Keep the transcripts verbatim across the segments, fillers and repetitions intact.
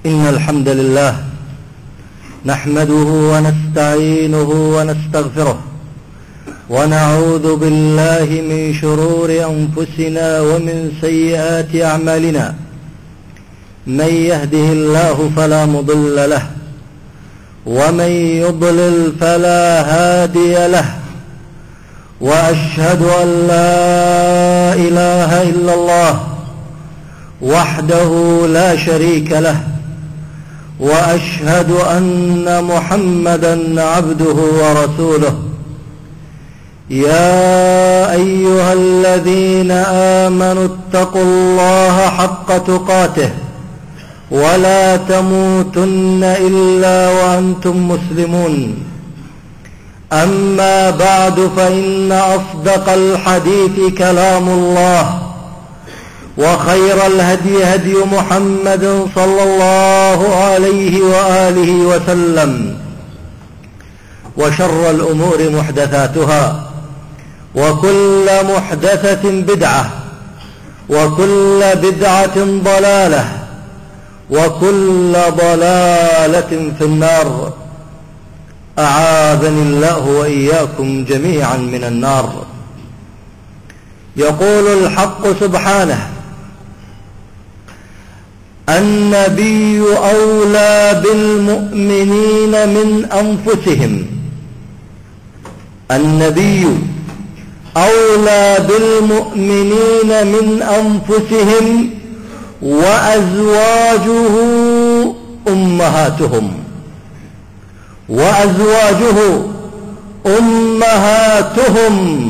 إن الحمد لله نحمده ونستعينه ونستغفره ونعوذ بالله من شرور أنفسنا ومن سيئات أعمالنا. من يهده الله فلا مضل له ومن يضلل فلا هادي له، وأشهد أن لا إله إلا الله وحده لا شريك له، وأشهد أن محمدا عبده ورسوله. يا أيها الذين آمنوا اتقوا الله حق تقاته ولا تموتن إلا وأنتم مسلمون. أما بعد، فإن أصدق الحديث كلام الله، وخير الهدي هدي محمد صلى الله عليه وآله وسلم، وشر الأمور محدثاتها، وكل محدثة بدعة، وكل بدعة ضلالة، وكل ضلالة في النار. أعاذني الله وإياكم جميعا من النار. يقول الحق سبحانه: النبي أولى بالمؤمنين من أنفسهم. النبي أولى بالمؤمنين من أنفسهم وأزواجه أمهاتهم وأزواجه أمهاتهم.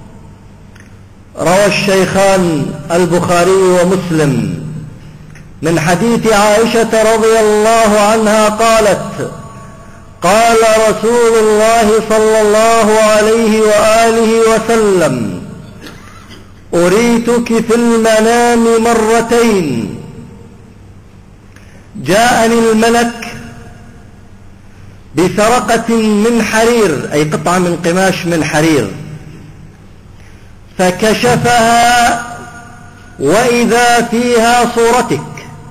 روى الشيخان البخاري ومسلم من حديث عائشة رضي الله عنها قالت: قال رسول الله صلى الله عليه وآله وسلم: أريتك في المنام مرتين. جاءني الملك بسرقة من حرير، أي قطعة من قماش من حرير، فكشفها وإذا فيها صورتك.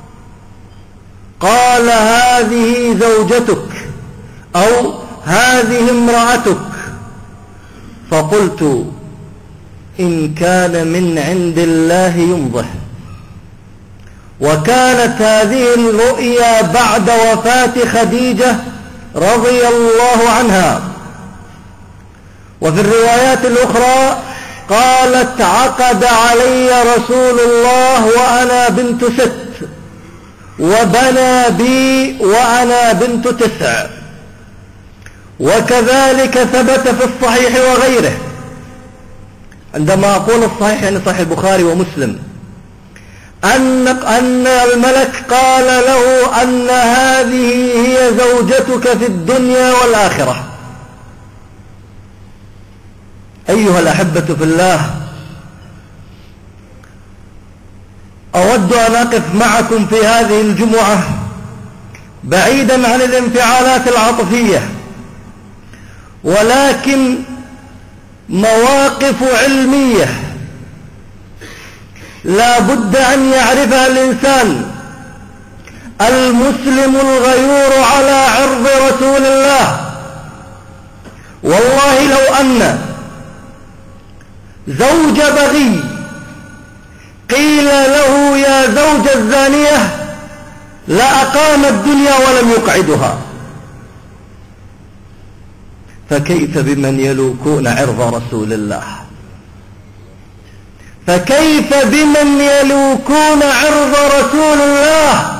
قال: هذه زوجتك أو هذه امرأتك. فقلت: إن كان من عند الله يمضه. وكانت هذه الرؤيا بعد وفاة خديجة رضي الله عنها. وفي الروايات الأخرى قالت: عقد علي رسول الله وأنا بنت ست، وبنى بي وأنا بنت تسع. وكذلك ثبت في الصحيح وغيره، عندما أقول الصحيح يعني صحيح البخاري ومسلم، أن أن الملك قال له أن هذه هي زوجتك في الدنيا والآخرة. أيها الأحبة في الله، أود أن أقف معكم في هذه الجمعة بعيدا عن الانفعالات العاطفية، ولكن مواقف علمية لا بد أن يعرفها الإنسان المسلم الغيور على عرض رسول الله. والله لو أن زوج بغي قيل له يا زوج الزانية لأقام الدنيا ولم يقعدها، فكيف بمن يلوكون عرض رسول الله؟ فكيف بمن يلوكون عرض رسول الله؟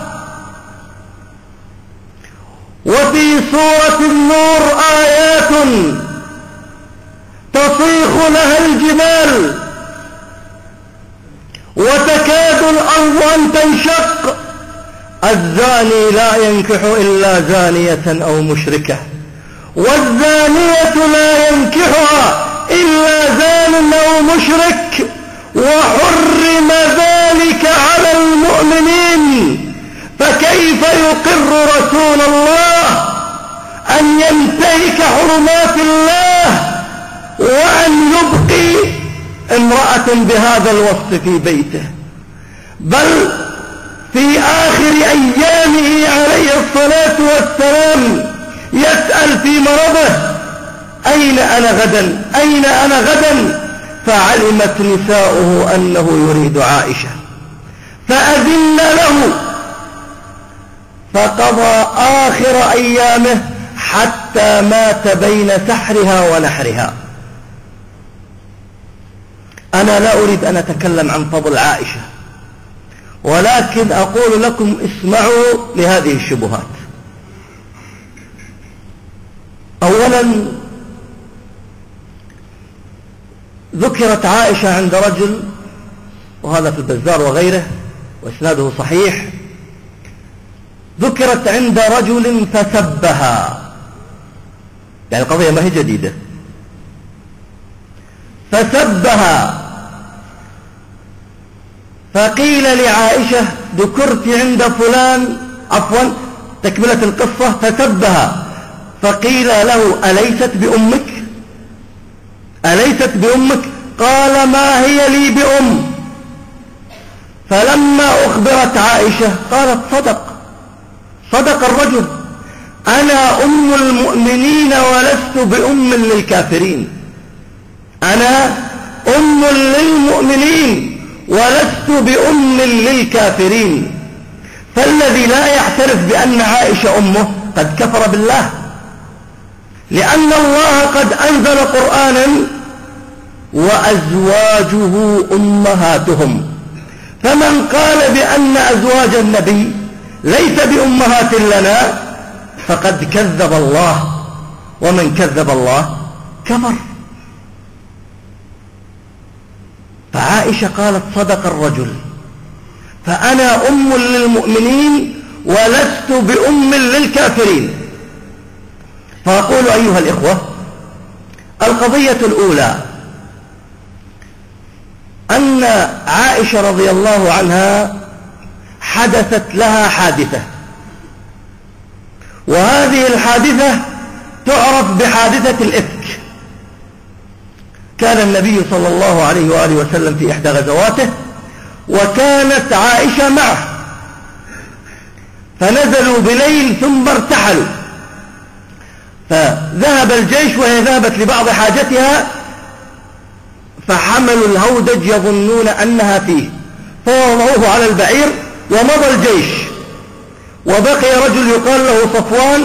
وفي سورة النور آيات تصيخ لها الجبال وتكاد الأرض أن تنشق: الزاني لا ينكح إلا زانية أو مشركة، والزانية لا ينكحها إلا زان أو مشرك، وحرم ذلك على المؤمنين. فكيف يقر رسول الله أن ينتهك حرمات الله وأن يبقي امرأة بهذا الوصف في بيته؟ بل في آخر أيامه في مرضه: أين أنا غدا أين أنا غدا فعلمت نساؤه أنه يريد عائشة فأذن له، فقضى آخر أيامه حتى مات بين سحرها ونحرها. أنا لا أريد أن أتكلم عن فضل عائشة، ولكن أقول لكم اسمعوا لهذه الشبهات. أولا، ذكرت عائشة عند رجل، وهذا في البزار وغيره وإسناده صحيح، ذكرت عند رجل فسبها، يعني القضية ما هي جديدة، فسبها، فقيل لعائشة: ذكرت عند فلان، عفوا تكملة القصة، فسبها، فقيل له: أليست بأمك أليست بأمك قال: ما هي لي بأم. فلما أخبرت عائشة قالت: صدق صدق الرجل، أنا أم المؤمنين ولست بأم للكافرين، أنا أم للمؤمنين ولست بأم للكافرين. فالذي لا يعترف بأن عائشة أمه قد كفر بالله، لأن الله قد أنزل قرآنا: وأزواجه أمهاتهم. فمن قال بأن أزواج النبي ليس بأمهات لنا فقد كذب الله، ومن كذب الله كفر. فعائشة قالت: صدق الرجل، فأنا أم للمؤمنين ولست بأم للكافرين. فأقول أيها الإخوة، القضية الأولى أن عائشة رضي الله عنها حدثت لها حادثة، وهذه الحادثة تعرف بحادثة الإفك. كان النبي صلى الله عليه وآله وسلم في إحدى غزواته، وكانت عائشة معه، فنزلوا بليل ثم ارتحلوا، فذهب الجيش وهي ذهبت لبعض حاجتها، فحملوا الهودج يظنون أنها فيه، فوضعوه على البعير ومضى الجيش، وبقي رجل يقال له صفوان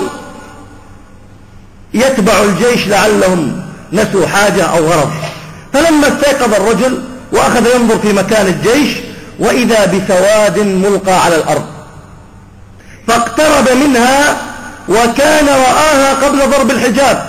يتبع الجيش لعلهم نسوا حاجة أو غرض. فلما استيقظ الرجل وأخذ ينظر في مكان الجيش، وإذا بسواد ملقى على الأرض، فاقترب منها وكان رآها قبل ضرب الحجاب،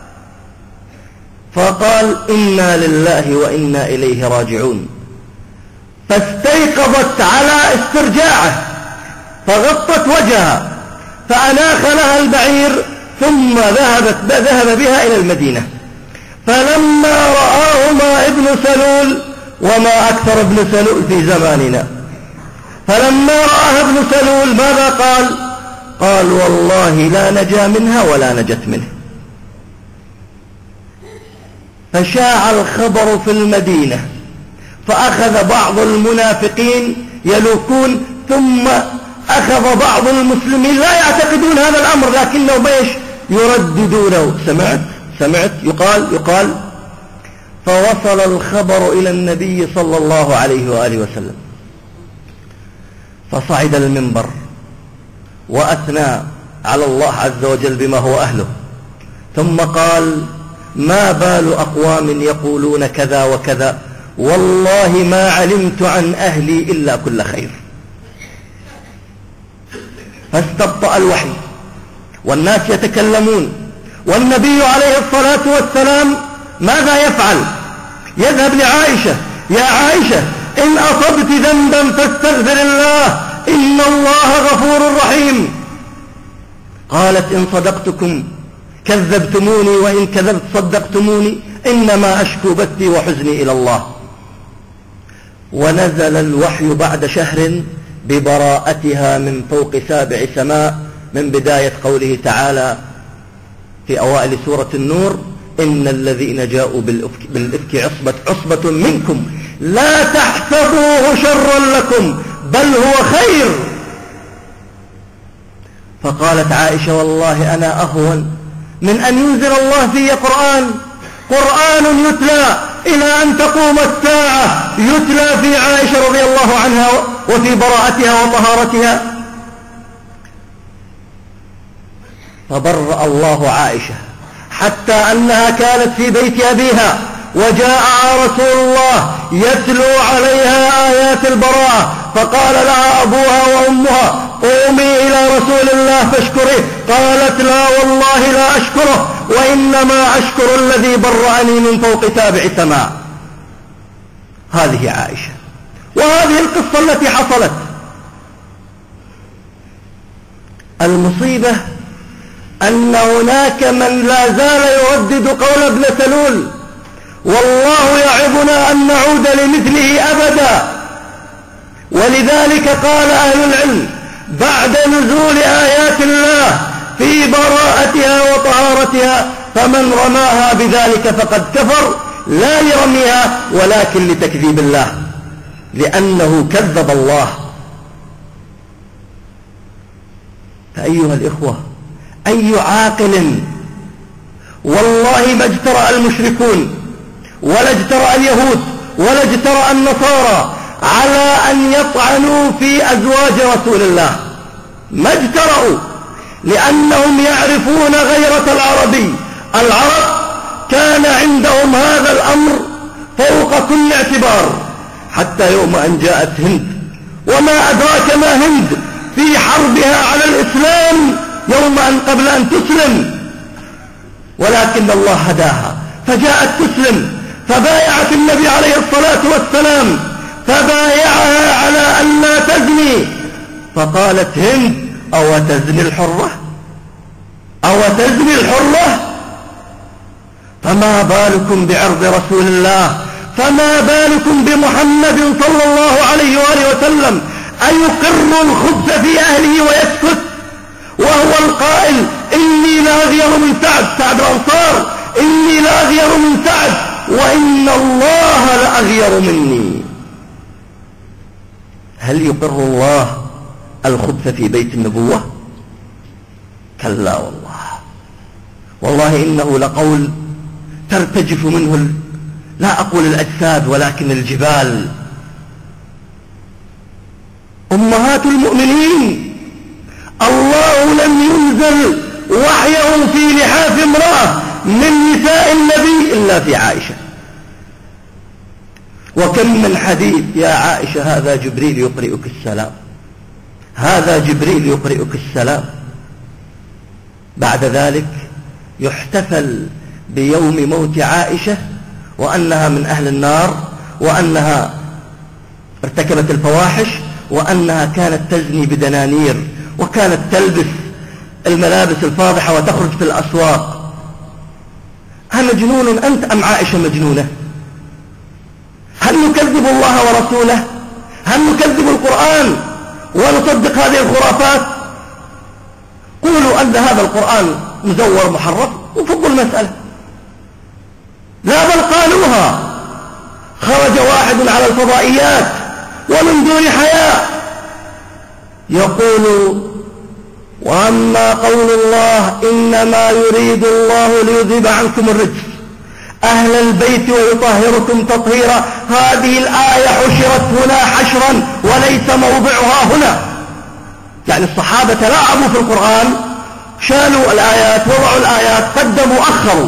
فقال: إنا لله وإنا إليه راجعون. فاستيقظت على استرجاعه، فغطت وجهها، فأناخ لها البعير، ثم ذهبت ذهب بها إلى المدينة. فلما رآهما ابن سلول، وما أكثر ابن سلول في زماننا، فلما رآها ابن سلول ماذا قال؟ قال: والله لا نجا منها ولا نجت منه. فشاع الخبر في المدينة، فأخذ بعض المنافقين يلوكون، ثم أخذ بعض المسلمين لا يعتقدون هذا الأمر، لكنهم ايش يرددونه: سمعت سمعت يقال يقال فوصل الخبر إلى النبي صلى الله عليه وآله وسلم، فصعد المنبر وأثنى على الله عز وجل بما هو أهله، ثم قال: ما بال أقوام يقولون كذا وكذا، والله ما علمت عن أهلي إلا كل خير. فاستبطأ الوحي والناس يتكلمون، والنبي عليه الصلاة والسلام ماذا يفعل؟ يذهب لعائشة: يا عائشة، إن أصبت ذنبا فاستغفر الله، إن الله غفور رحيم. قالت: إن صدقتكم كذبتموني، وإن كذبت صدقتموني، إنما أشكو بثي وحزني إلى الله. ونزل الوحي بعد شهر ببراءتها من فوق سابع سماء، من بداية قوله تعالى في أوائل سورة النور: إن الذين جاءوا بالإفك, بالإفك عصبة, عصبة منكم لا تحسبوه شرا لكم بل هو خير. فقالت عائشة: والله أنا أهون من أن ينزل الله في قرآن قرآن يتلى إلى أن تقوم الساعة يتلى في عائشة رضي الله عنها وفي براءتها وطهارتها. فبرأ الله عائشة حتى أنها كانت في بيت أبيها وجاء رسول الله يتلو عليها آيات البراءة فقال لها أبوها وأمها قومي إلى رسول الله فاشكره. قالت لا والله لا أشكره وإنما أشكر الذي برأني من فوق سابع سماء. هذه عائشة. وهذه القصة التي حصلت. المصيبة أن هناك من لا زال يردد قول ابن سلول والله يعظنا أن نعود لمثله أبدا. ولذلك قال أهل العلم بعد نزول آيات الله في براءتها وطهارتها فمن رماها بذلك فقد كفر، لا لرميها ولكن لتكذيب الله، لأنه كذب الله. فأيها الإخوة، أي عاقل والله ما اجترأ المشركون ولا اجترأ اليهود ولا اجترأ النصارى على أن يطعنوا في أزواج رسول الله، ما اجترأوا، لأنهم يعرفون غيرة العربي. العرب كان عندهم هذا الأمر فوق كل اعتبار، حتى يوم أن جاءت هند، وما أدراك ما هند في حربها على الإسلام يوم أن قبل أن تسلم، ولكن الله هداها فجاءت تسلم، فبايعت النبي عليه الصلاة والسلام، فبايعها على أن لا تزني، فقالت هند أو تزني الحرة أو تزني الحرة؟ فما بالكم بعرض رسول الله، فما بالكم بمحمد صلى الله عليه وآله وسلم أيقر الخبث في أهله ويسكت، وهو القائل إني لأغير من سعد، سعد الأنصار، إني لأغير من سعد وإن الله لأغير مني. هل يقر الله الخبث في بيت النبوة؟ كلا والله، والله إنه لقول ترتجف منه، لا أقول الأجساد ولكن الجبال. أمهات المؤمنين الله لم ينزل وحيه في لحاف امرأة من نساء النبي إلا في عائشة. وكم من حديث يا عائشة هذا جبريل يقرئك السلام، هذا جبريل يقرئك السلام. بعد ذلك يحتفل بيوم موت عائشة وأنها من أهل النار، وأنها ارتكبت الفواحش، وأنها كانت تزني بدنانير، وكانت تلبس الملابس الفاضحة وتخرج في الأسواق. أمجنون أنت أم عائشة مجنونة؟ هل نكذب الله ورسوله؟ هل نكذب القرآن ونصدق هذه الخرافات؟ قولوا أن هذا القرآن مزور محرف وفضوا المسألة. لا بل قالوها. خرج واحد على الفضائيات ومن دون حياء يقول وأما قول الله إنما يريد الله ليذهب عنكم الرجس أهل البيت ويطهركم تطهيرا، هذه الآية حشرت هنا حشرا وليس موضعها هنا. يعني الصحابة لعبوا في القرآن، شالوا الآيات، وضعوا الآيات، قدموا أخروا،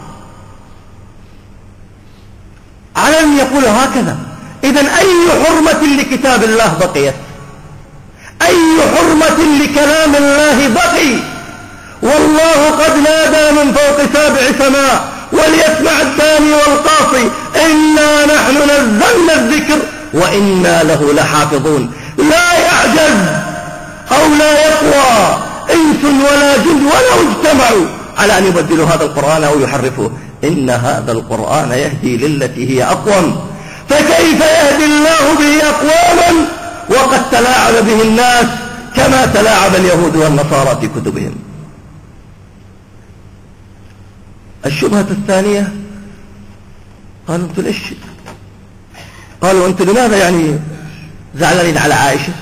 على أن يقول هكذا. إذن أي حرمة لكتاب الله بقيت؟ أي حرمة لكلام الله بقي؟ والله قد نادى من فوق سابع سماء وليسمع الداني والقاصي إنا نحن نزلنا الذكر وإنا له لحافظون. لا يعجز أو لا يقوى إنس ولا جن ولو اجتمعوا على أن يبدلوا هذا القرآن أو يحرفوه. إن هذا القرآن يهدي للتي هي أقوم، فكيف يهدي الله به أقواما وقد تلاعب به الناس كما تلاعب اليهود والنصارى في كتبهم. الشبهة الثانية، قالوا أنتم ليش، قالوا أنتم لماذا يعني زعلانين على عائشة؟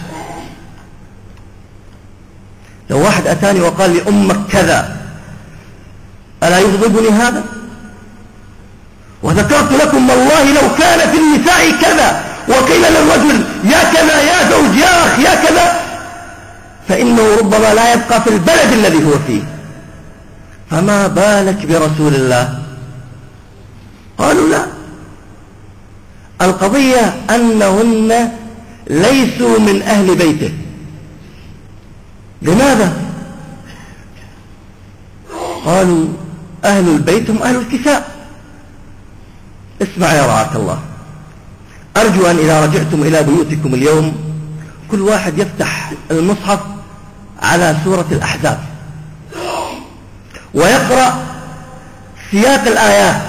لو واحد أتاني وقال لي أمك كذا ألا يغضبني هذا؟ وذكرت لكم والله لو كان في النساء كذا وقيل للرجل يا كذا يا زوج يا أخ يا كذا فإنه ربما لا يبقى في البلد الذي هو فيه، فما بالك برسول الله؟ قالوا لا، القضية أنهن ليسوا من أهل بيته. لماذا؟ قالوا أهل البيت هم أهل الكساء. اسمع يا رعاك الله، أرجو أن إذا رجعتم إلى بيوتكم اليوم كل واحد يفتح المصحف على سورة الأحزاب ويقرأ سياق الآيات.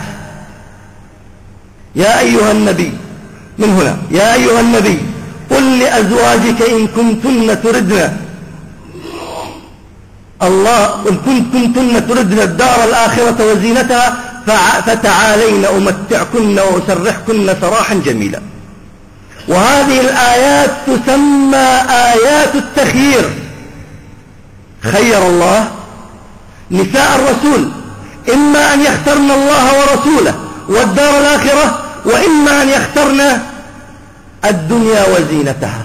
يا أيها النبي، من هنا يا أيها النبي قل لأزواجك إن كنتن تردن الله إن كنتن تردن الدار الآخرة وزينتها فتعالين أمتعكن وأسرحكن سراحا جميلا. وهذه الآيات تسمى آيات التخيير. خير الله نساء الرسول إما أن يخترن الله ورسوله والدار الآخرة، وإما أن يخترن الدنيا وزينتها.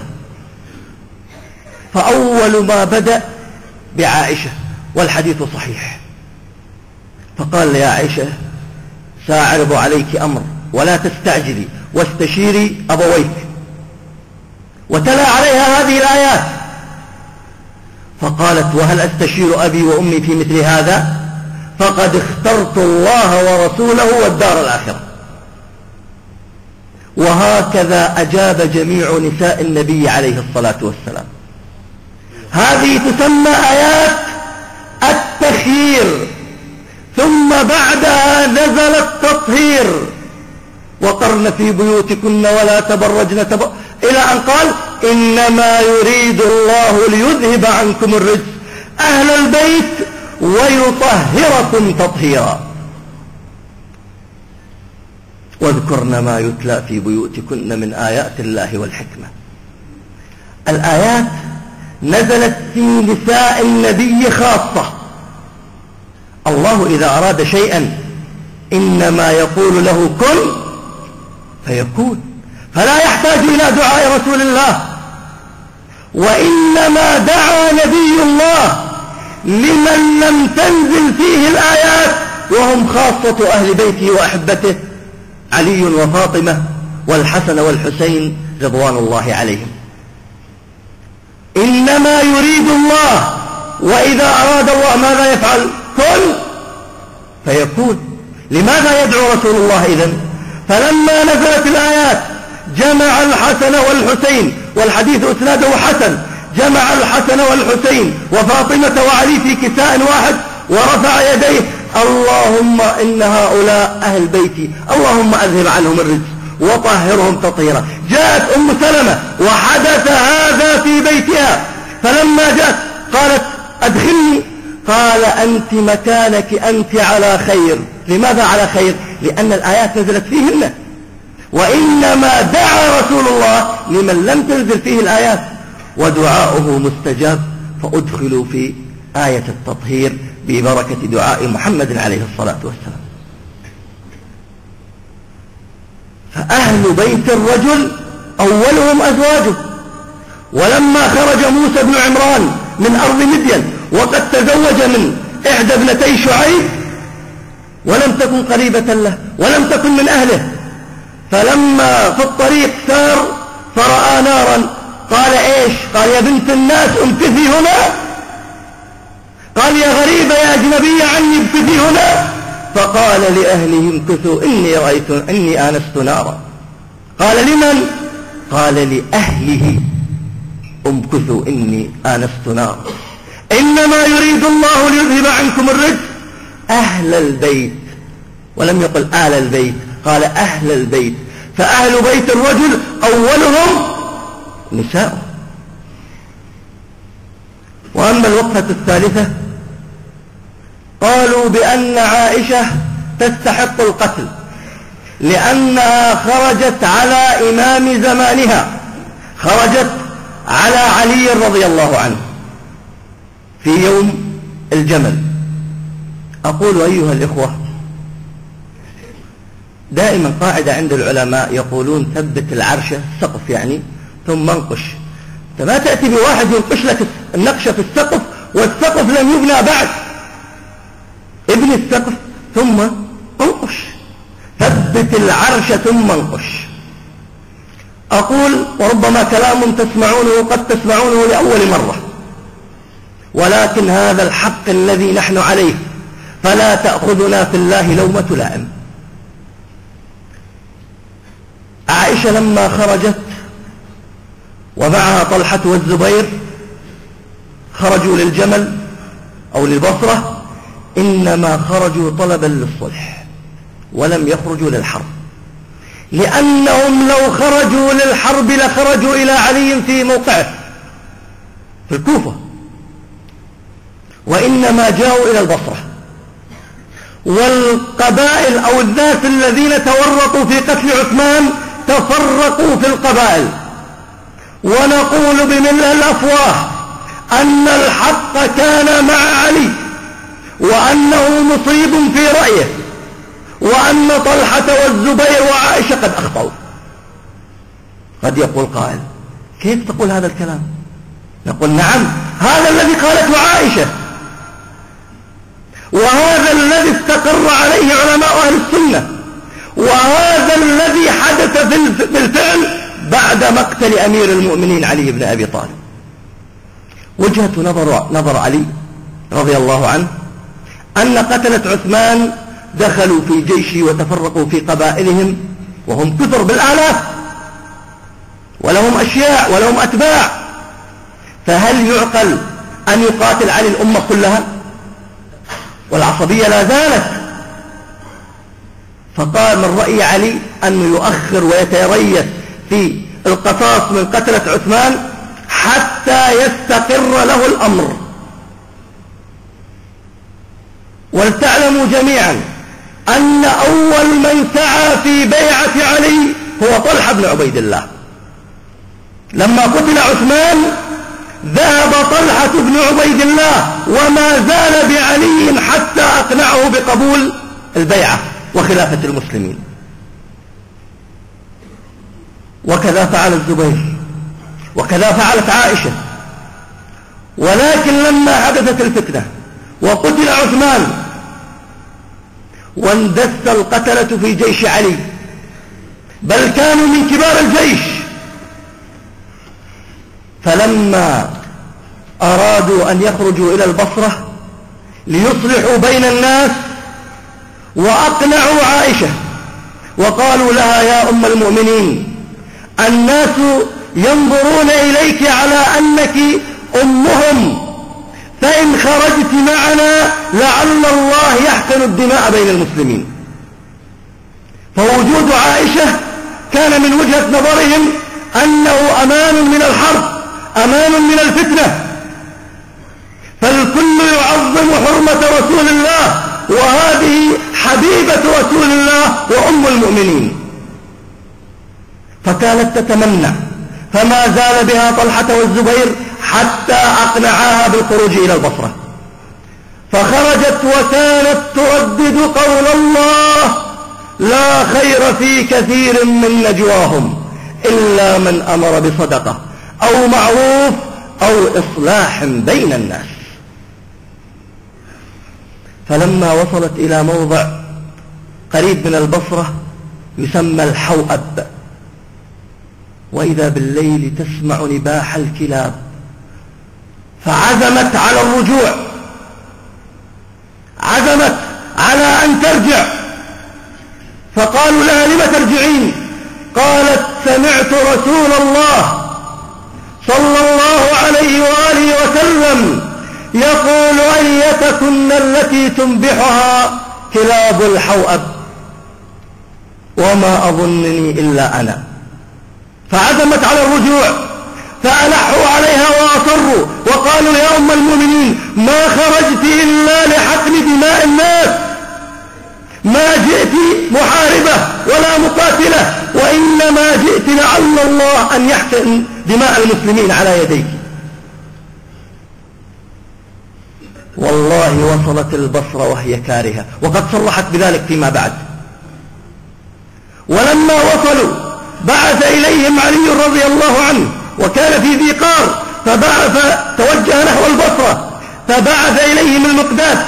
فأول ما بدأ بعائشة والحديث صحيح، فقال يا عائشة سأعرض عليك أمر ولا تستعجلي واستشيري أبويك، وتلا عليها هذه الآيات فقالت وهل أستشير أبي وأمي في مثل هذا؟ فقد اخترت الله ورسوله والدار الآخرة. وهكذا أجاب جميع نساء النبي عليه الصلاة والسلام. هذه تسمى آيات التخيير. ثم بعدها نزل التطهير، وقرن في بيوتكن ولا تبرجن تبر... إلى أن قال إنما يريد الله ليذهب عنكم الرجس أهل البيت ويطهركم تطهيرا واذكرن ما يتلى في بيوتكن من آيات الله والحكمة. الآيات نزلت في نساء النبي خاصة. الله إذا أراد شيئا إنما يقول له كن فيكون، فلا يحتاج إلى دعاء رسول الله. وإنما دعا نبي الله لمن لم تنزل فيه الآيات وهم خاصة أهل بيته وأحبته علي وفاطمة والحسن والحسين رضوان الله عليهم. إنما يريد الله، وإذا أراد الله ماذا يفعل؟ كن فيكون. لماذا يدعو رسول الله إذن؟ فلما نزلت الآيات جمع الحسن والحسين، والحديث أسناده حسن، جمع الحسن والحسين وفاطمة وعلي في كساء واحد ورفع يديه اللهم إن هؤلاء أهل بيتي اللهم أذهب عنهم الرجس وطهرهم تطهيرا. جاءت أم سلمة وحدث هذا في بيتها، فلما جاءت قالت أدخلني، قال أنت مكانك أنت على خير. لماذا على خير؟ لأن الآيات نزلت فيهن. وإنما دعا رسول الله لمن لم تنزل فيه الآيات، ودعاؤه مستجاب، فأدخلوا في آية التطهير ببركة دعاء محمد عليه الصلاة والسلام. فأهل بيت الرجل أولهم أزواجه. ولما خرج موسى بن عمران من أرض مدين وقد تزوج من إحدى ابنتي شعيب ولم تكن قريبة له ولم تكن من أهله، فلما في الطريق سار فرأى نارا قال إيش؟ قال يا بنت الناس امكثي هنا. قال يا غريبة يا أجنبية عني امكثي هنا. فقال لأهله امكثوا إني رأيت إني آنست نارا. قال لمن؟ قال لأهله امكثوا إني آنست نارا. إنما يريد الله ليذهب عنكم الرجس أهل البيت، ولم يقل آل البيت، قال أهل البيت. فأهل بيت الرجل أولهم نساء. وأما الوقفة الثالثة قالوا بأن عائشة تستحق القتل لأنها خرجت على إمام زمانها، خرجت على علي رضي الله عنه في يوم الجمل أقول أيها الإخوة، دائما قاعدة عند العلماء يقولون ثبت العرشة السقف يعني ثم انقش. أنت ما تأتي بواحد ينقش لك النقشة في السقف والسقف لم يبنى بعد، ابني السقف ثم انقش، ثبت العرش ثم انقش. أقول وربما كلام تسمعونه قد تسمعونه لأول مرة، ولكن هذا الحق الذي نحن عليه، فلا تأخذنا في الله لومة لائم. عائشة لما خرجت ومعها طلحة والزبير خرجوا للجمل أو للبصرة، إنما خرجوا طلبا للصلح ولم يخرجوا للحرب، لأنهم لو خرجوا للحرب لخرجوا إلى علي في موقعه في الكوفة، وإنما جاءوا إلى البصرة. والقبائل أو الناس الذين تورطوا في قتل عثمان تفرقوا في القبائل، ونقول بملء الأفواه أن الحق كان مع علي، وأنه مصيب في رأيه، وأن طلحة والزبير وعائشة قد أخطأوا. قد يقول قائل كيف تقول هذا الكلام؟ نقول نعم، هذا الذي قالته عائشة، وهذا الذي استقر عليه علماء أهل السنة، وهذا الذي حدث بالفعل بعد مقتل أمير المؤمنين علي بن أبي طالب. وجهة نظر, نظر علي رضي الله عنه أن قتلة عثمان دخلوا في جيشه وتفرقوا في قبائلهم وهم كثر بالآلاف، ولهم أشياء ولهم أتباع، فهل يعقل أن يقاتل علي الأمة كلها؟ والعصبية لا زالت. فقال من رأي علي أنه يؤخر ويتريث في القصاص من قتلة عثمان حتى يستقر له الأمر. ولتعلموا جميعا أن أول من سعى في بيعة علي هو طلحة بن عبيد الله. لما قتل عثمان ذهب طلحة بن عبيد الله وما زال بعلي حتى أقنعه بقبول البيعة وخلافة المسلمين. وكذا فعل الزبير، وكذا فعلت عائشة. ولكن لما حدثت الفتنة وقتل عثمان واندس القتلة في جيش علي، بل كانوا من كبار الجيش، فلما أرادوا أن يخرجوا إلى البصرة ليصلحوا بين الناس وأقنعوا عائشة وقالوا لها يا أم المؤمنين الناس ينظرون إليك على أنك أمهم، فإن خرجت معنا لعل الله يحقن الدماء بين المسلمين. فوجود عائشة كان من وجهة نظرهم أنه أمان من الحرب، أمان من الفتنة، فالكل يعظم حرمة رسول الله، وهذه حبيبة رسول الله وأم المؤمنين، فكانت تتمنى، فما زال بها طلحة والزبير حتى أقنعاها بالخروج إلى البصرة. فخرجت وكانت تردد قول الله لا خير في كثير من نجواهم إلا من أمر بصدقة أو معروف أو إصلاح بين الناس. فلما وصلت إلى موضع قريب من البصرة يسمى الحوأب، وإذا بالليل تسمع نباح الكلاب، فعزمت على الرجوع، عزمت على أن ترجع. فقالوا لها لم ترجعين؟ قالت سمعت رسول الله صلى الله عليه وآله وسلم يقول أيتكن التي تنبحها كلاب الحوأب وما أظنني إلا أنا. فعزمت على الرجوع، فألحوا عليها وأصروا وقالوا يا أم المؤمنين ما خرجت إلا لحقن دماء الناس، ما جئت محاربة ولا مقاتلة، وإنما جئت لعل الله أن يحقن دماء المسلمين على يديك. والله وصلت البصرة وهي كارهة، وقد صرحت بذلك فيما بعد. ولما وصلوا بعث إليهم علي رضي الله عنه، وكان في ذي قار، فبعث توجه نحو البصرة، فبعث إليهم المقداد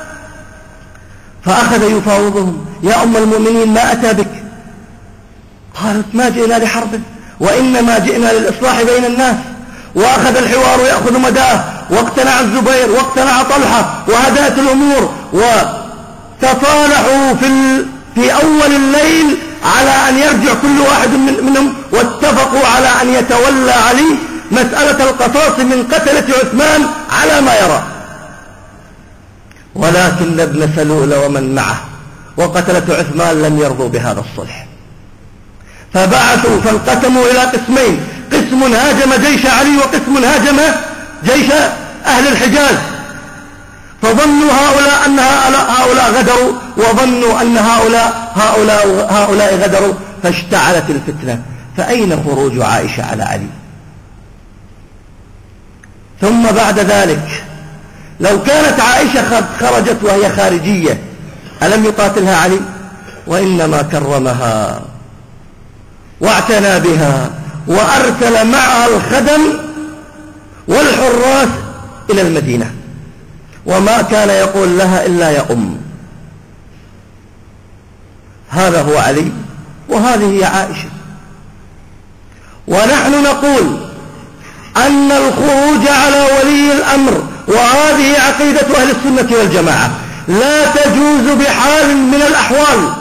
فأخذ يفاوضهم: يا أم المؤمنين ما أتى بك؟ قالت: ما جئنا لحرب، وإنما جئنا للإصلاح بين الناس. وأخذ الحوار يأخذ مداه، واقتنع الزبير واقتنع طلحة، وهدأت الأمور، وتصالحوا في, ال... في أول الليل على أن يرجع كل واحد من... منهم، واتفقوا على أن يتولى علي مسألة القصاص من قتلة عثمان على ما يرى. ولكن ابن سلول ومن معه وقتلة عثمان لم يرضوا بهذا الصلح، فبعثوا فانقسموا إلى قسمين: قسم هاجم جيش علي، وقسم هاجم جيش أهل الحجاز. فظنوا هؤلاء أن هؤلاء غدروا، وظنوا أن هؤلاء, هؤلاء, هؤلاء غدروا، فاشتعلت الفتنة. فأين خروج عائشة على علي؟ ثم بعد ذلك لو كانت عائشة خرجت وهي خارجية ألم يقاتلها علي؟ وإنما كرمها واعتنى بها، وأرسل معها الخدم والحراس إلى المدينة، وما كان يقول لها إلا يا أم. هذا هو علي، وهذه هي عائشة. ونحن نقول أن الخروج على ولي الأمر، وهذه عقيدة أهل السنة والجماعة، لا تجوز بحال من الأحوال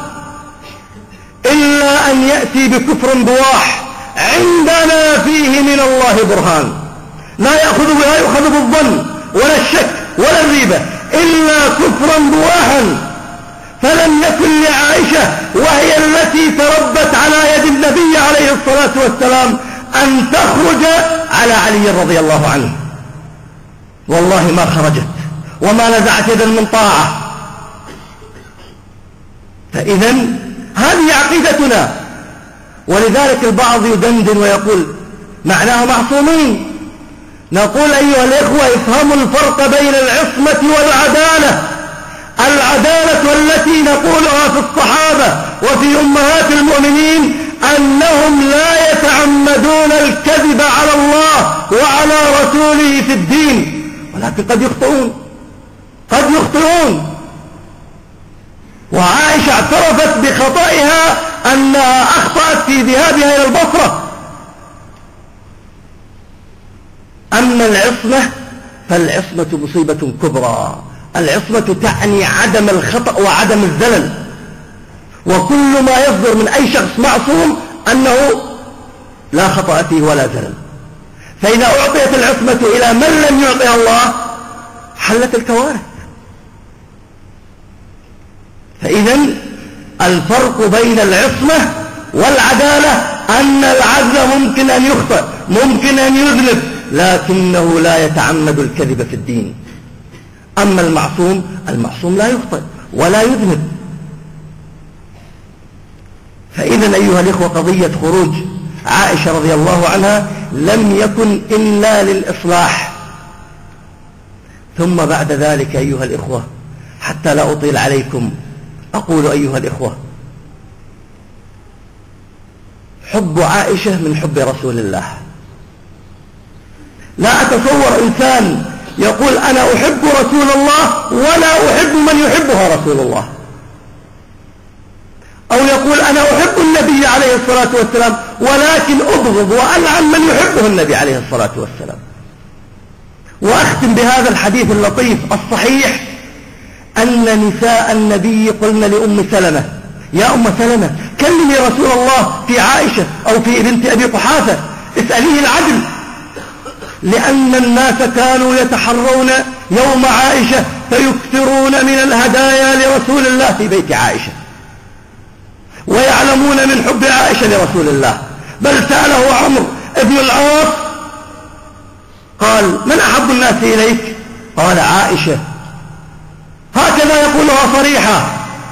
إلا أن يأتي بكفر بواح عندنا فيه من الله برهان، لا يأخذ بها يأخذ بالظن ولا الشك ولا الريبة، إلا كفرا بواحا. فلم يكن لعائشة وهي التي تربت على يد النبي عليه الصلاة والسلام أن تخرج على علي رضي الله عنه، والله ما خرجت وما نزعت يدا من طاعة. فإذن هذه عقيدتنا. ولذلك البعض يدندن ويقول معناها معصومين. نقول أيها الإخوة افهموا الفرق بين العصمة والعدالة. العدالة التي نقولها في الصحابة وفي أمهات المؤمنين أنهم لا يتعمدون الكذب على الله وعلى رسوله في الدين، ولكن قد يخطئون قد يخطئون وعائشة اعترفت بخطئها أنها أخطأت في ذهابها إلى البصرة. أما العصمة فالعصمة مصيبة كبرى. العصمة تعني عدم الخطأ وعدم الزلل، وكل ما يصدر من أي شخص معصوم أنه لا خطأ فيه ولا زلل. فإذا أعطيت العصمة إلى من لم يعطيها الله حلت الكوارث. فإذن الفرق بين العصمة والعدالة أن العدل ممكن أن يخطئ، ممكن أن يذنب، لكنه لا يتعمد الكذب في الدين. أما المعصوم المعصوم لا يخطئ ولا يذنب. فإذا أيها الإخوة قضية خروج عائشة رضي الله عنها لم يكن إلا للإصلاح. ثم بعد ذلك أيها الإخوة حتى لا أطيل عليكم أقول أيها الإخوة حب عائشة من حب رسول الله. لا أتصور إنسان يقول أنا أحب رسول الله ولا أحب من يحبها رسول الله، أو يقول أنا أحب النبي عليه الصلاة والسلام ولكن أبغض وألعن من يحبه النبي عليه الصلاة والسلام. وأختم بهذا الحديث اللطيف الصحيح أن نساء النبي قلن لأم سلمة يا أم سلمة كلمي رسول الله في عائشة أو في بنت أبي قحافة اسأليه العدل، لأن الناس كانوا يتحرون يوم عائشة فيكثرون من الهدايا لرسول الله في بيت عائشة، ويعلمون من حب عائشة لرسول الله. بل سأله عمرو ابن العاص قال من أحب الناس إليك؟ قال عائشة، هكذا يقولها صريحة.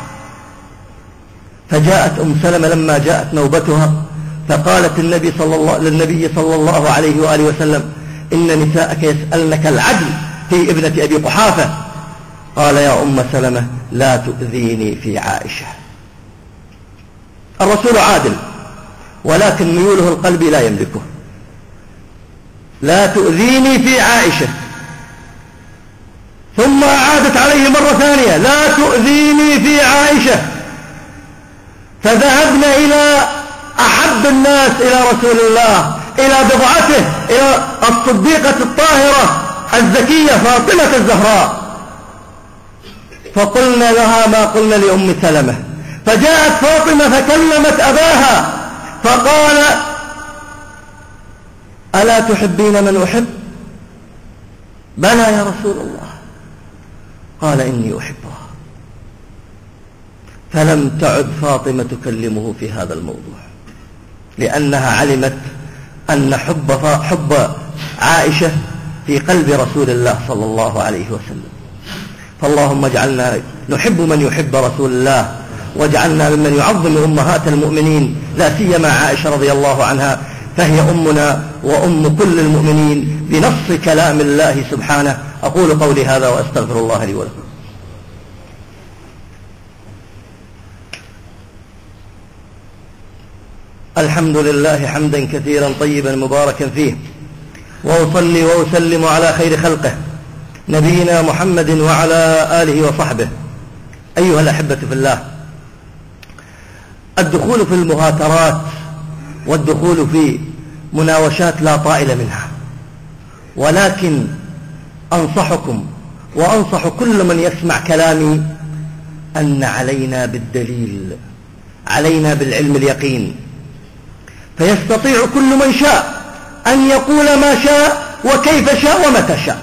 فجاءت أم سلمة لما جاءت نوبتها فقالت النبي صلى الله للنبي صلى الله عليه وآله وسلم إن نساءك يسألنك العدل هي ابنة أبي قحافة. قال يا أم سلمة لا تؤذيني في عائشة. الرسول عادل ولكن ميوله القلبي لا يملكه. لا تؤذيني في عائشة. ثم عادت عليه مرة ثانية لا تؤذيني في عائشة. فذهبنا إلى أحب الناس إلى رسول الله، إلى بضعته، إلى الصديقة الطاهرة الزكية فاطمة الزهراء، فقلنا لها ما قلنا لأم سلمة. فجاءت فاطمة فكلمت أباها فقال ألا تحبين من أحب؟ بلى يا رسول الله. قال إني أحبها. فلم تعد فاطمة تكلمه في هذا الموضوع، لأنها علمت أن حب, حب عائشة في قلب رسول الله صلى الله عليه وسلم. فاللهم اجعلنا نحب من يحب رسول الله، واجعلنا ممن يعظم أمهات المؤمنين، لا سيما عائشة رضي الله عنها، فهي أمنا وأم كل المؤمنين بنص كلام الله سبحانه. أقول قولي هذا وأستغفر الله لي ولكم. الحمد لله حمدا كثيرا طيبا مباركا فيه، وأصلي وأسلم على خير خلقه نبينا محمد وعلى آله وصحبه. أيها الأحبة في الله، الدخول في المهاترات والدخول في مناوشات لا طائل منها، ولكن أنصحكم وأنصح كل من يسمع كلامي أن علينا بالدليل، علينا بالعلم اليقين. فيستطيع كل من شاء أن يقول ما شاء وكيف شاء ومتى شاء،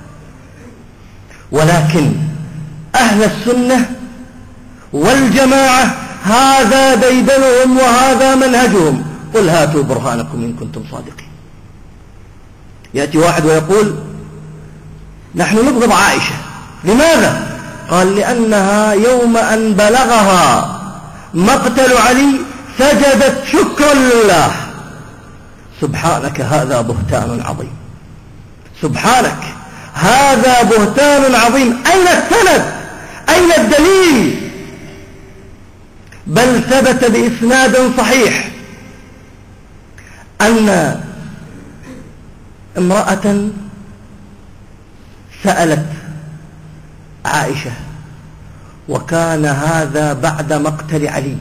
ولكن أهل السنة والجماعة هذا ديدنهم وهذا منهجهم. قل هاتوا برهانكم إن كنتم صادقين. يأتي واحد ويقول نحن نبغض عائشة. لماذا؟ قال لأنها يوم أن بلغها مقتل علي سجدت شكرا لله. سبحانك هذا بهتان عظيم، سبحانك هذا بهتان عظيم. أين السند؟ أين الدليل؟ بل ثبت بإسناد صحيح أن امرأة سألت عائشة، وكان هذا بعد مقتل علي،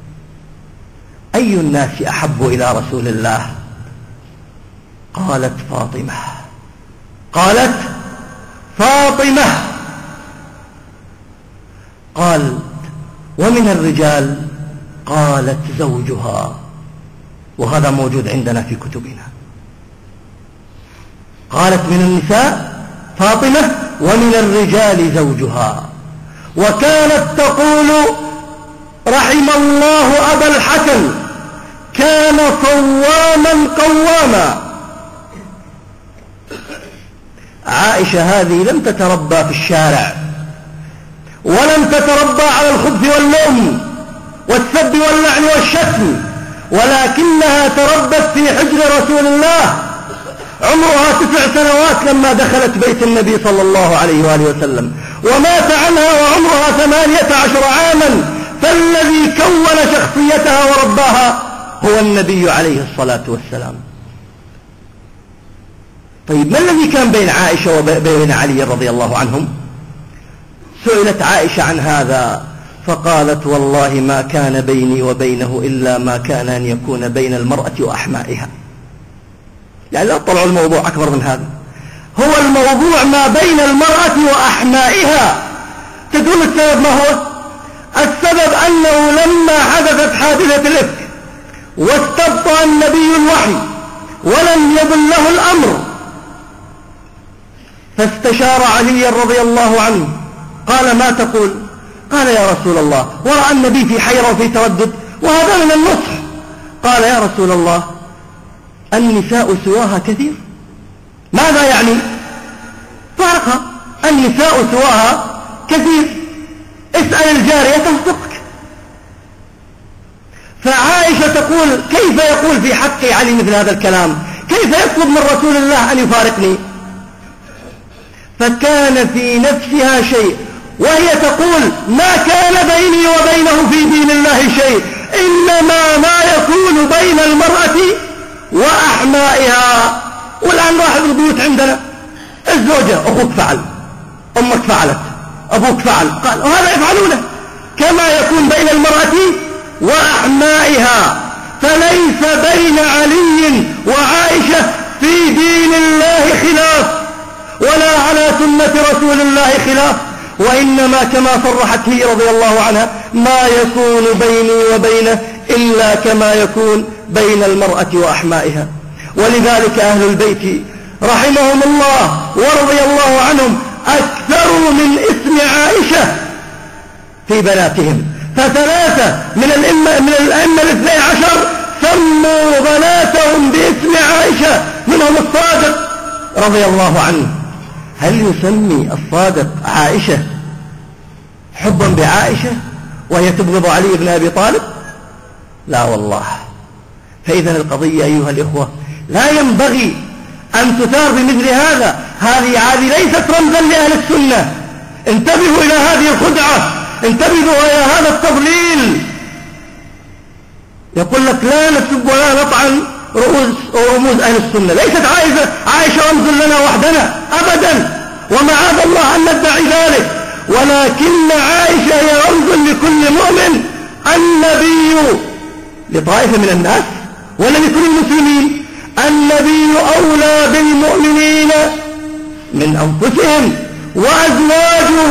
أي الناس أحب إلى رسول الله؟ قالت فاطمة، قالت فاطمة. قال ومن الرجال؟ قالت زوجها، وهذا موجود عندنا في كتبنا. قالت من النساء فاطمة ومن الرجال زوجها. وكانت تقول رحم الله أبا الحسن كان صواما قواما. عائشة هذه لم تتربى في الشارع، ولم تتربى على الخبث واللوم والسب واللعن والشتم، ولكنها تربت في حجر رسول الله. عمرها تسع سنوات لما دخلت بيت النبي صلى الله عليه وآله وسلم، ومات عنها وعمرها ثمانية عشر عاما. فالذي كون شخصيتها ورباها هو النبي عليه الصلاة والسلام. طيب ما الذي كان بين عائشة وبين علي رضي الله عنهم؟ سئلت عائشة عن هذا فقالت والله ما كان بيني وبينه إلا ما كان أن يكون بين المرأة وأحمائها. يعني لا طلعوا الموضوع أكبر من هذا، هو الموضوع ما بين المرأة وأحمائها. تدون السبب ما هو؟ السبب أنه لما حدثت حادثة الإفك واستبطأ النبي الوحي ولم يبن له الأمر، فاستشار علي رضي الله عنه. قال ما تقول؟ قال يا رسول الله، ورأى النبي في حيرة وفي تردد، وهذا من النصح. قال يا رسول الله النساء سواها كثير. ماذا يعني؟ فارقها، النساء سواها كثير، اسأل الجارية تصدقك. فعائشة تقول كيف يقول في حق علي مثل هذا الكلام؟ كيف يطلب من رسول الله أن يفارقني؟ فكان في نفسها شيء، وهي تقول ما كان بيني وبينه في دين الله شيء، إنما ما يكون بين المرأة وأحمائها. والآن راح البيوت عندنا الزوجة أخوك فعل، أمك فعلت، أبوك فعل، قال وهذا يفعلونه كما يكون بين المرأة وأحمائها. فليس بين علي وعائشة في دين الله خلاف، ولا على سنة رسول الله خلاف، وإنما كما صرحت هي رضي الله عنها ما يكون بيني وبينه إلا كما يكون بين المرأة وأحمائها. ولذلك أهل البيت رحمهم الله ورضي الله عنهم أكثروا من اسم عائشة في بناتهم، فثلاثة من الأئمة من الأئمة الاثني عشر سموا بناتهم باسم عائشة، منهم الصادق رضي الله عنه. هل يسمي الصادق عائشة حبا بعائشة وهي تبغض علي بن أبي طالب؟ لا والله. فإذا القضية أيها الإخوة لا ينبغي أن تثار بمثل هذا. هذه عادي ليست رمزا لأهل السنة. انتبهوا إلى هذه الخدعة، انتبهوا إلى هذا التضليل. يقول لك لا نسب ولا نطعن رؤوس ورموز أهل السنة، ليست عائشة عائشة رمز لنا وحدنا أبدا، ومعاذ الله أن ندعي ذلك، ولكن عائشة هي رمز لكل مؤمن. النبي لطائفة من الناس ولا لكل المسلمين؟ النبي أولى بالمؤمنين من أنفسهم، وأزواجه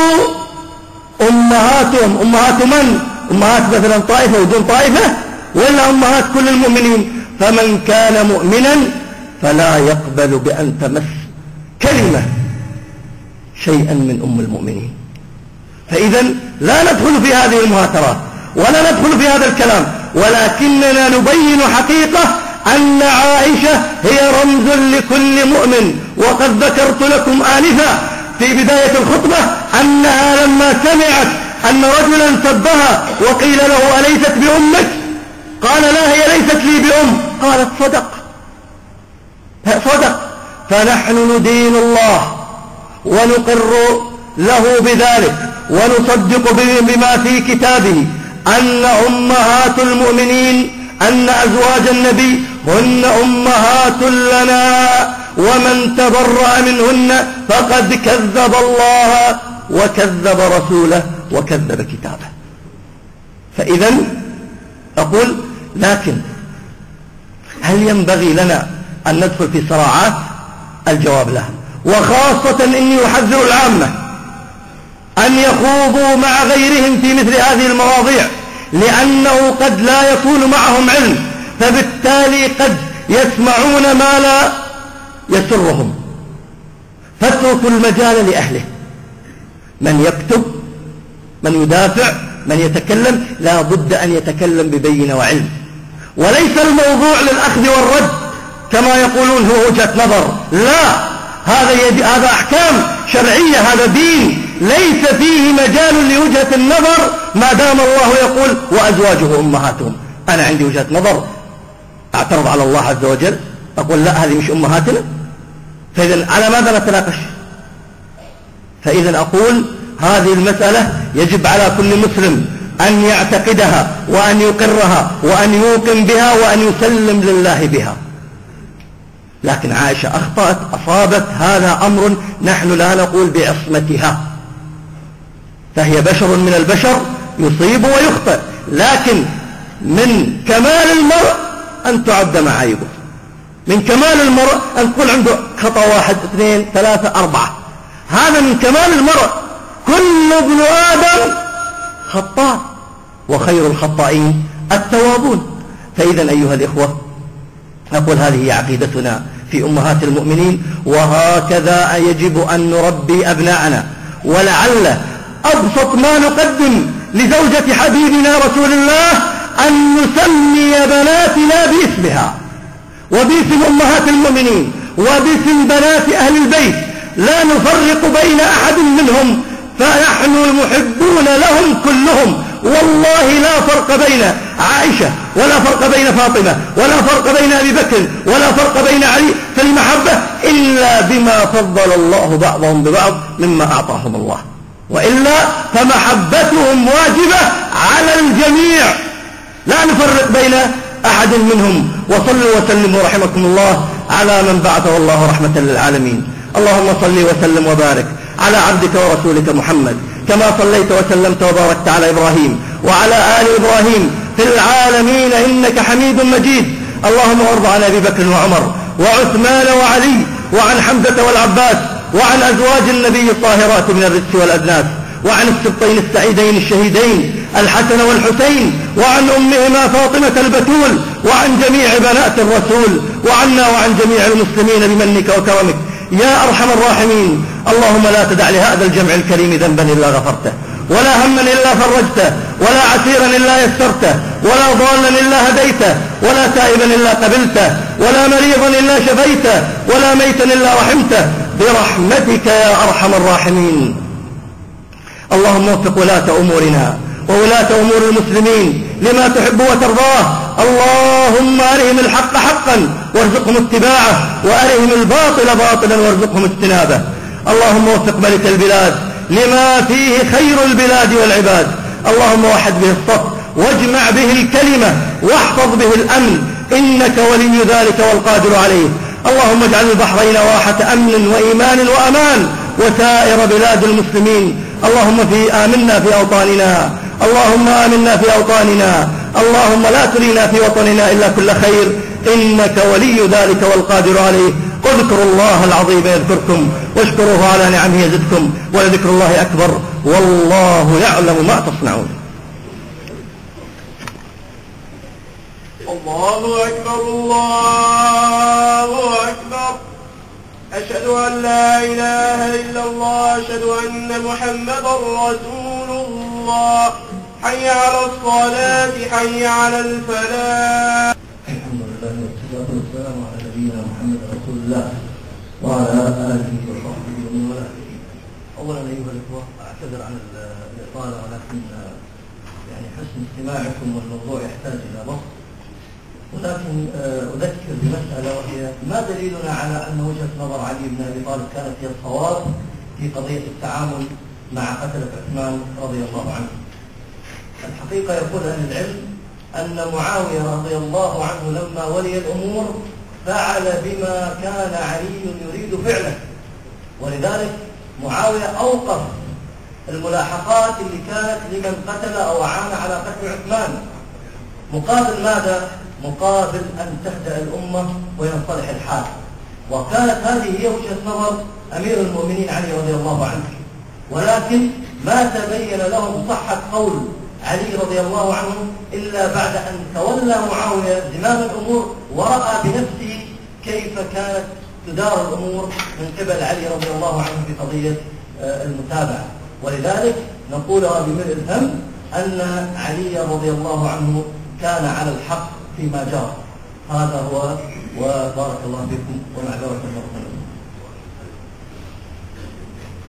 أمهاتهم. أمهات من؟ أمهات مثلا طائفة ودون طائفة، ولا أمهات كل المؤمنين؟ فمن كان مؤمنا فلا يقبل بأن تمس كلمة شيئا من أم المؤمنين. فإذا لا ندخل في هذه المهاترات ولا ندخل في هذا الكلام، ولكننا نبين حقيقة أن عائشة هي رمز لكل مؤمن. وقد ذكرت لكم آنفا في بداية الخطبة أنها لما سمعت أن رجلا سبها وقيل له أليست بأمك؟ قال لا هي ليست لي بأم. قالت صدق صدق. فنحن ندين الله ونقر له بذلك ونصدق بما في كتابه أن أمهات المؤمنين أن أزواج النبي هن أمهات لنا، ومن تبرأ منهن فقد كذب الله وكذب رسوله وكذب كتابه. فإذا أقول لكن هل ينبغي لنا أن ندخل في صراعات؟ الجواب لا، وخاصة إني أحذر العامة أن يخوضوا مع غيرهم في مثل هذه المواضيع، لأنه قد لا يكون معهم علم، فبالتالي قد يسمعون ما لا يسرهم. فاتركوا المجال لأهله، من يكتب، من يدافع، من يتكلم، لا بد أن يتكلم ببينة وعلم، وليس الموضوع للأخذ والرد كما يقولون هو وجهة نظر. لا، هذا يد... هذا أحكام شرعية، هذا دين، ليس فيه مجال لوجهة النظر ما دام الله يقول وأزواجه أمهاتهم. أنا عندي وجهة نظر أعترض على الله عز وجل، أقول لا هذه مش أمهاتنا، فإذا على ماذا نتناقش؟ فإذا أقول هذه المسألة يجب على كل مسلم أن يعتقدها وأن يقرها وأن يوقن بها وأن يسلم لله بها. لكن عائشة أخطأت، أصابت، هذا أمر نحن لا نقول بعصمتها، فهي بشر من البشر يصيب ويخطئ، لكن من كمال المرء أن تعد معايبه، من كمال المرء أن تقول عنده خطأ واحد اثنين ثلاثة أربعة، هذا من كمال المرء. كل ابن آدم خطاء وخير الخطائين التوابون. فإذا أيها الإخوة نقول هذه هي عقيدتنا في أمهات المؤمنين، وهكذا يجب أن نربي أبناءنا. ولعل أبسط ما نقدم لزوجة حبيبنا رسول الله أن نسمي بناتنا باسمها وباسم أمهات المؤمنين وباسم بنات أهل البيت، لا نفرق بين أحد منهم، فنحن المحبون لهم كلهم. والله لا فرق بين عائشة ولا فرق بين فاطمة ولا فرق بين أبي بكر ولا فرق بين علي، في المحبة إلا بما فضل الله بعضهم ببعض مما أعطاهم الله، وإلا فمحبتهم واجبة على الجميع لا نفرق بين أحد منهم. وصلوا وسلموا رحمكم الله على من بعثه الله رحمة للعالمين. اللهم صل وسلم وبارك على عبدك ورسولك محمد كما صليت وسلمت وباركت على إبراهيم وعلى آل إبراهيم في العالمين إنك حميد مجيد. اللهم وارض عن أبي بكر وعمر وعثمان وعلي وعن حمزة والعباس وعن أزواج النبي الطاهرات من الرجس والأدناس وعن السبطين السعيدين الشهيدين الحسن والحسين وعن أمهما فاطمة البتول وعن جميع بنات الرسول وعنا وعن جميع المسلمين بمنك وكرمك يا أرحم الراحمين. اللهم لا تدع لهذا الجمع الكريم ذنبا إلا غفرته، ولا هما إلا فرجته، ولا عسيرا إلا يسرته، ولا ضالا إلا هديته، ولا تائبا إلا قبلته، ولا مريضا إلا شفيته، ولا ميتا إلا رحمته برحمتك يا أرحم الراحمين. اللهم وفق ولاة أمورنا وولاة أمور المسلمين لما تحب وترضاه. اللهم أرهم الحق حقا وارزقهم اتباعه، وأرهم الباطل باطلا وارزقهم اجتنابه. اللهم وفق ملك البلاد لما فيه خير البلاد والعباد. اللهم وحد به الصف واجمع به الكلمة واحفظ به الأمن إنك ولي ذلك والقادر عليه. اللهم اجعل البحرين واحة أمن وإيمان وأمان وسائر بلاد المسلمين. اللهم في آمنا في أوطاننا، اللهم آمنا في أوطاننا، اللهم لا ترينا في وطننا إلا كل خير إنك ولي ذلك والقادر عليه. اذكروا الله العظيم يذكركم واشكروه على نعمه يزدكم ولذكر الله أكبر والله يعلم ما تصنعون. الله أكبر الله أكبر. أشهد أن لا إله إلا الله، أشهد أن محمدا رسول الله. حي على الصلاة، حي على الفلاح. الحمد لله والصلاة والسلام على نبينا محمد رسول الله وعلى آله وصحبه ومن والاه. أولا أيها الأخوة أعتذر عن الإطالة، ولكن يعني حسن استماعكم والموضوع يحتاج إلى بسط. ولكن أذكر بمسألة، وهي ما دليلنا على أن وجهة نظر علي بن أبي طالب كانت هي الصواب في قضية التعامل مع قتلة عثمان رضي الله عنه. الحقيقة يقول أهل العلم أن معاوية رضي الله عنه لما ولي الأمور فعل بما كان علي يريد فعله، ولذلك معاوية أوقف الملاحقات اللي كانت لمن قتل أو عان على قتل عثمان. مقابل ماذا؟ مقابل أن تهدأ الأمة وينصلح الحال. وكانت هذه هي وجهة نظر أمير المؤمنين علي رضي الله عنه، ولكن ما تبين لهم صحة قول علي رضي الله عنه إلا بعد أن تولى معاوية زمام الأمور ورأى بنفسه كيف كانت تدار الأمور من قبل علي رضي الله عنه في قضية المتابعة. ولذلك نقول بملء الفم أن علي رضي الله عنه كان على الحق فيما جرى. هذا هو، وبارك الله فيكم ومعذرة مرة.